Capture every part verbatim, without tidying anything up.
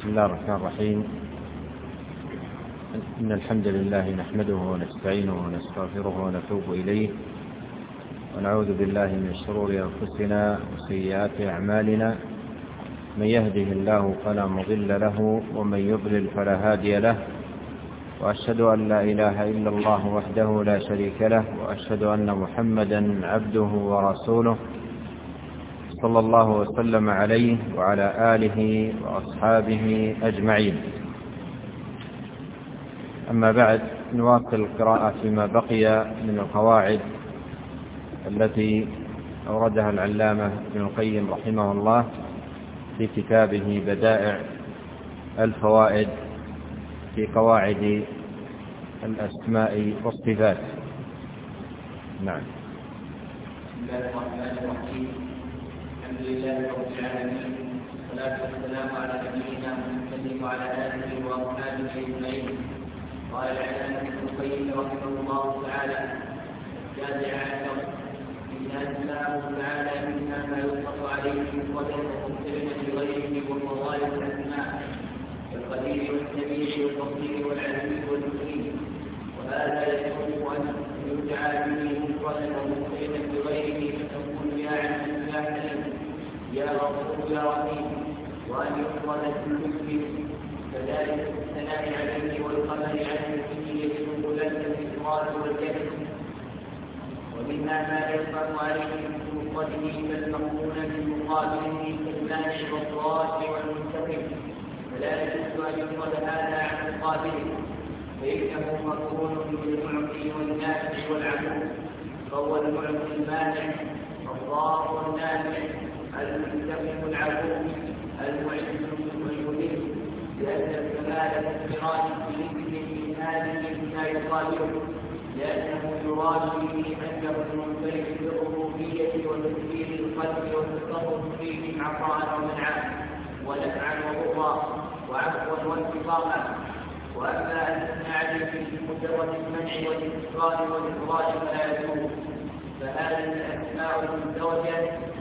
بسم الله الرحمن الرحيم. إن الحمد لله نحمده ونستعينه ونستغفره ونتوب إليه، ونعوذ بالله من شرور أنفسنا وسيئات أعمالنا. من يهده الله فلا مضل له، ومن يضلل فلا هادي له، وأشهد أن لا إله إلا الله وحده لا شريك له، وأشهد أن محمدا عبده ورسوله صلى الله وسلم عليه وعلى آله وأصحابه أجمعين. أما بعد، نواصل القراءة فيما بقي من القواعد التي أوردها العلامة ابن القيم رحمه الله في كتابه بدائع الفوائد في قواعد الأسماء والصفات. نعم. بسم الله الرحمن الرحيم. الحمد لله رب العالمين، والصلاة والسلام على نبينا محمد وعلى آله وأصحابه أجمعين. قال العلامة ابن القيم رحمه الله تعالى: التاسع عشر: إن أسماءه تعالى منها ما يطلق عليه مفردا ومقترنا بغيره وهو غالب الأسماء كالقدير والسميع والبصير والعزيز والمقيم، وهذا يصح أن يدعى به مفردا ومقترنا بغيره فتكون يا عزيز يا حليم يا غفور يا رحيم، وأن يفرد كل اسم كذلك الثناء عليه والقمر على الدين يجب لك الإفراد والجهل. ومنها ما يطلق عليه بمفرده فالمقرون بمقابله كالمانع والضار والمنتقم، فلا يجوز أن يفرد هذا عن مقابله، فإنه مقرون بالمعطي والنافع والعدو، فهو المعطي المانع الضار والنافع المنتقم العدو المعز والمذل، لأن الكمال الاقتران باسم من هذه بما يقابله، لأنه يراد به أنه المنفرد بالربوبية وتدبير القلب والتصرف فيه عطاء ومنعا ونفعا وضرا وعفوا وانتقاما. وأما أن تثنى عليه بمجرد المنع والإكرام والإخراج فلا يجوز، فهذه الأسماء المزدوجة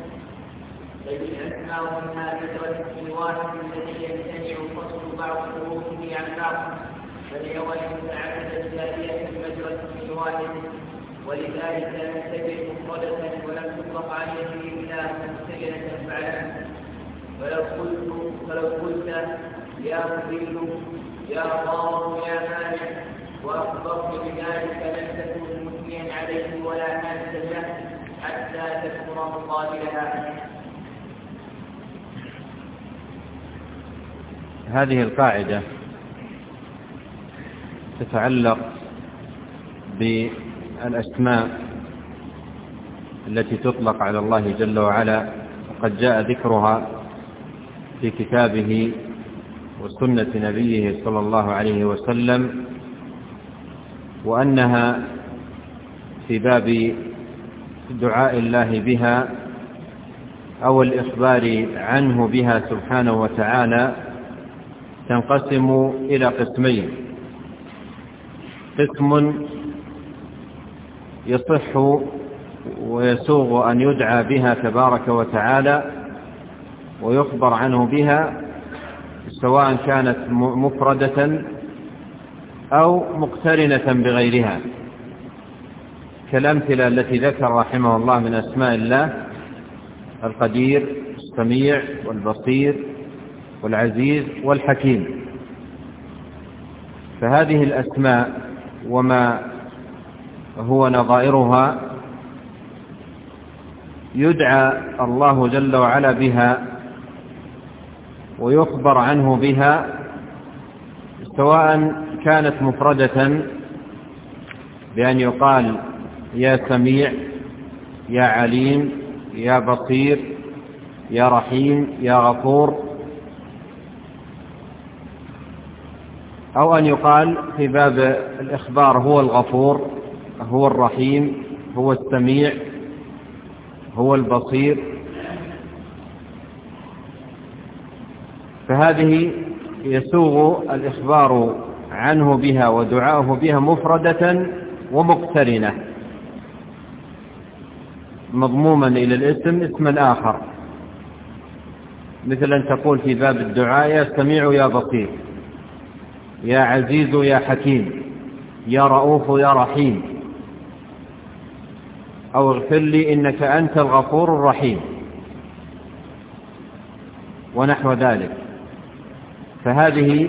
التي الأسماء منها ذكر الاسم الواحد الذي يمتنع فصل بعض حروفه عن بعض، فهي وإن تعددت جارية مجرى الاسم الواحد، ولذلك لم تجد مفردة ولم تطلق عليه إلا مستجنة فعلا. فلو قلت فلو قلت يا مذل يا ضار يا مانع وأخبرت بذلك لم تكن مثنيا عليه ولا ناسجة حتى تكون مقابلها. هذه القاعدة تتعلق بالأسماء التي تطلق على الله جل وعلا، وقد جاء ذكرها في كتابه وسنة نبيه صلى الله عليه وسلم، وأنها في باب دعاء الله بها أو الإخبار عنه بها سبحانه وتعالى تنقسم إلى قسمين: قسم يصح ويسوغ أن يدعى بها تبارك وتعالى ويخبر عنه بها، سواء كانت مفردة أو مقترنة بغيرها، كالأمثلة التي ذكر رحمه الله من أسماء الله: القدير السميع والبصير والعزيز والحكيم. فهذه الأسماء وما هو نظائرها يدعى الله جل وعلا بها ويخبر عنه بها، سواء كانت مفردة بأن يقال يا سميع يا عليم يا بصير يا رحيم يا غفور، أو أن يقال في باب الإخبار هو الغفور هو الرحيم هو السميع هو البصير. فهذه يسوغ الإخبار عنه بها ودعاؤه بها مفردة ومقترنة، مضموما إلى الاسم اسما آخر. مثل أن تقول في باب الدعاء يا سميع يا بصير، يا عزيز يا حكيم، يا رؤوف يا رحيم، أو اغفر لي إنك أنت الغفور الرحيم، ونحو ذلك. فهذه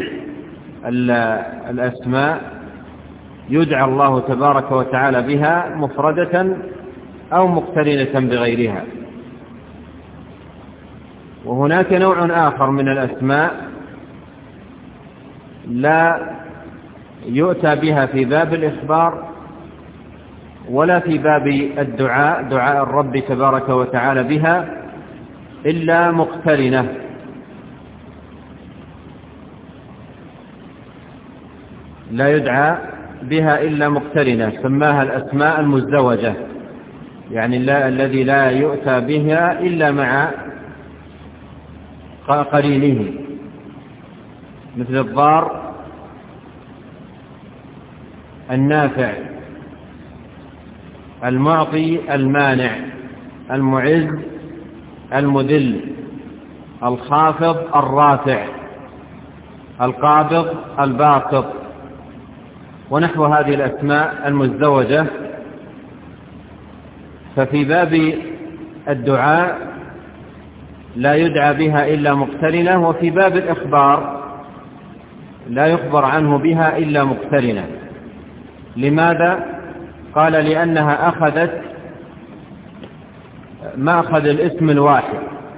الأسماء يدعى الله تبارك وتعالى بها مفردة أو مقترنة بغيرها. وهناك نوع آخر من الأسماء لا يؤتى بها في باب الإخبار ولا في باب الدعاء، دعاء الرب تبارك وتعالى بها، إلا مقترنة. لا يدعى بها إلا مقترنة، سماها الأسماء المزدوجة، يعني لا الذي لا يؤتى بها إلا مع قرينه، مثل الضار، النافع، المعطي، المانع، المعز، المذل، الخافض، الرافع، القابض، الباسط، ونحو هذه الأسماء المزدوجة. ففي باب الدعاء لا يدعى بها إلا مقترنة، وفي باب الإخبار لا يخبر عنه بها إلا مقترنة. لماذا؟ قال لأنها أخذت مأخذ الاسم الواحد،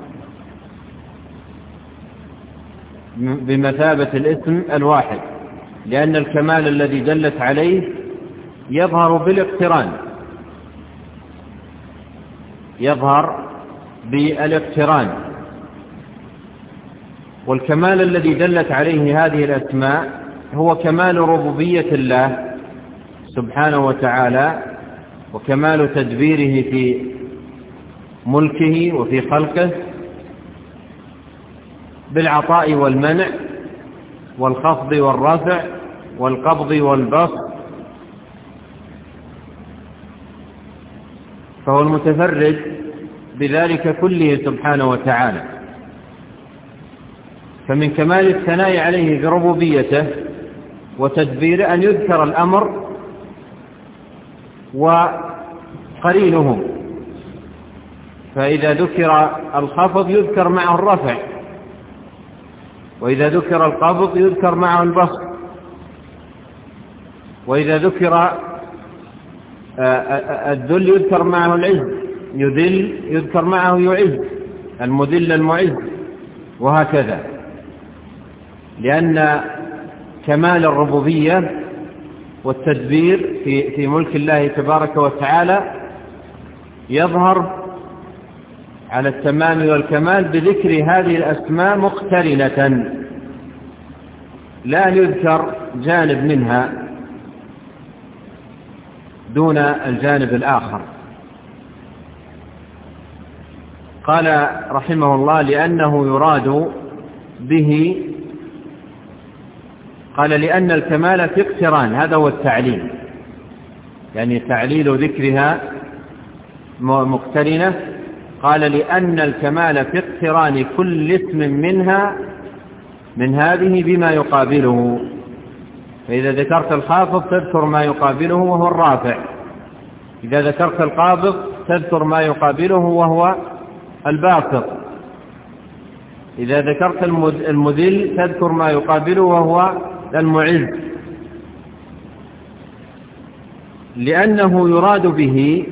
بمثابة الاسم الواحد، لأن الكمال الذي دلت عليه يظهر بالاقتران، يظهر بالاقتران. والكمال الذي دلت عليه هذه الأسماء هو كمال ربوبية الله سبحانه وتعالى، وكمال تدبيره في ملكه وفي خلقه، بالعطاء والمنع، والخفض والرفع، والقبض والبسط. فهو المتفرد بذلك كله سبحانه وتعالى. فمن كمال الثناء عليه بربوبيته وتدبيره أن يذكر الأمر وقرينه، فإذا ذكر الخفض يذكر معه الرفع، وإذا ذكر القبض يذكر معه البسط، وإذا ذكر الذل يذكر معه العز، يذل يذكر معه يعز، المذل المعز، وهكذا. لأن كمال الربوبية والتدبير في في ملك الله تبارك وتعالى يظهر على التمام والكمال بذكر هذه الأسماء مقترنة، لا يذكر جانب منها دون الجانب الآخر. قال رحمه الله لأنه يراد به، قال لأن الكمال في اقتران، هذا هو التعليل، يعني تعليل ذكرها مقترنة. قال لأن الكمال في اقتران كل اسم منها من هذه بما يقابله. فإذا ذكرت الخافض تذكر ما يقابله وهو الرافع، إذا ذكرت القابض تذكر ما يقابله وهو الباسط، إذا ذكرت المذل تذكر ما يقابله وهو المعز. لأنه يراد به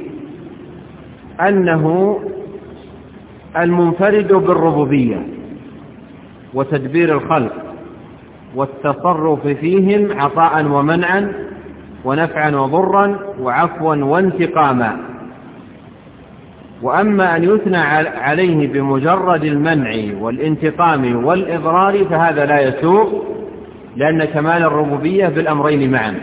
أنه المنفرد بالربوبية وتدبير الخلق والتصرف فيهم عطاء ومنعا ونفعا وضرا وعفوا وانتقاما. وأما أن يثنى عليه بمجرد المنع والانتقام والإضرار فهذا لا يسوق، لأن كمال الربوبية بالأمرين معا.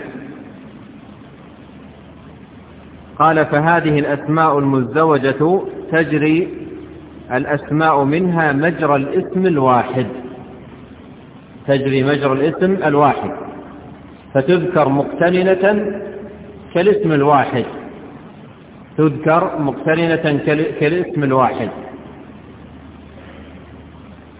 قال فهذه الأسماء المزدوجة تجري الأسماء منها مجرى الاسم الواحد، تجري مجرى الاسم الواحد، فتذكر مقترنة كالاسم الواحد، تذكر مقترنة كالاسم الواحد.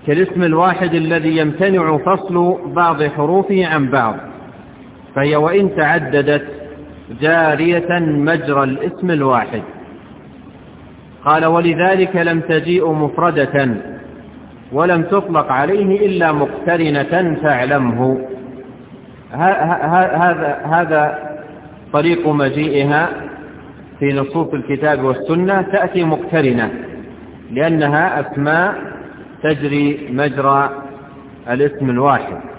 كالاسم الواحد الذي يمتنع فصل بعض حروفه عن بعض، فهي وإن تعددت جارية مجرى الاسم الواحد. قال: ولذلك لم تجيء مفردة ولم تطلق عليه إلا مقترنة فاعلمه. هذا هذا طريق مجيئها في نصوص الكتاب والسنة، تأتي مقترنة لأنها أسماء تجري مجرى الاسم الواحد.